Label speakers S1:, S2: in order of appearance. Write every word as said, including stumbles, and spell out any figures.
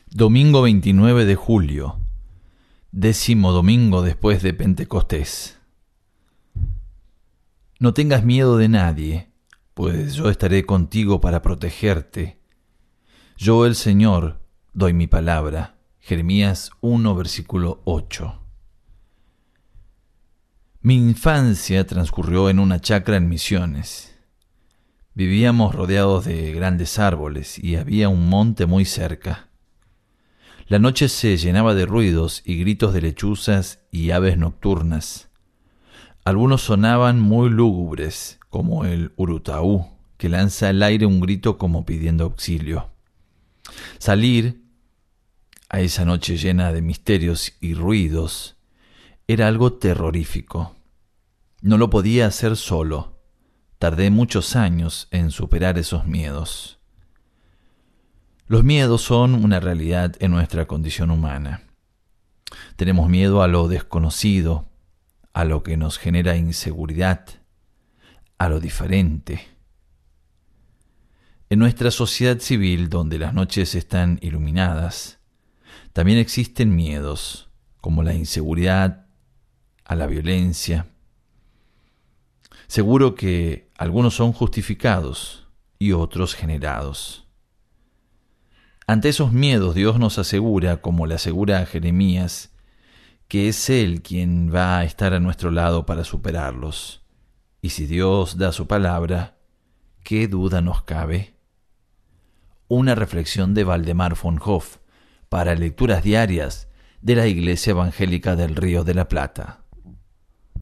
S1: Domingo veintinueve de julio, décimo domingo después de Pentecostés. No tengas miedo de nadie, pues yo estaré contigo para protegerte. Yo, el Señor, doy mi palabra. Jeremías uno, versículo ocho. Mi infancia transcurrió en una chacra en Misiones. Vivíamos rodeados de grandes árboles y había un monte muy cerca. La noche se llenaba de ruidos y gritos de lechuzas y aves nocturnas. Algunos sonaban muy lúgubres, como el urutaú, que lanza al aire un grito como pidiendo auxilio. Salir a esa noche llena de misterios y ruidos era algo terrorífico. No lo podía hacer solo. Tardé muchos años en superar esos miedos. Los miedos son una realidad en nuestra condición humana. Tenemos miedo a lo desconocido, a lo que nos genera inseguridad, a lo diferente. En nuestra sociedad civil, donde las noches están iluminadas, también existen miedos, como la inseguridad, a la violencia. Seguro que algunos son justificados y otros generados. Ante esos miedos, Dios nos asegura, como le asegura a Jeremías, que es Él quien va a estar a nuestro lado para superarlos. Y si Dios da su palabra, ¿qué duda nos cabe? Una reflexión de Valdemar von Hoff para lecturas diarias de la Iglesia Evangélica del Río de la Plata.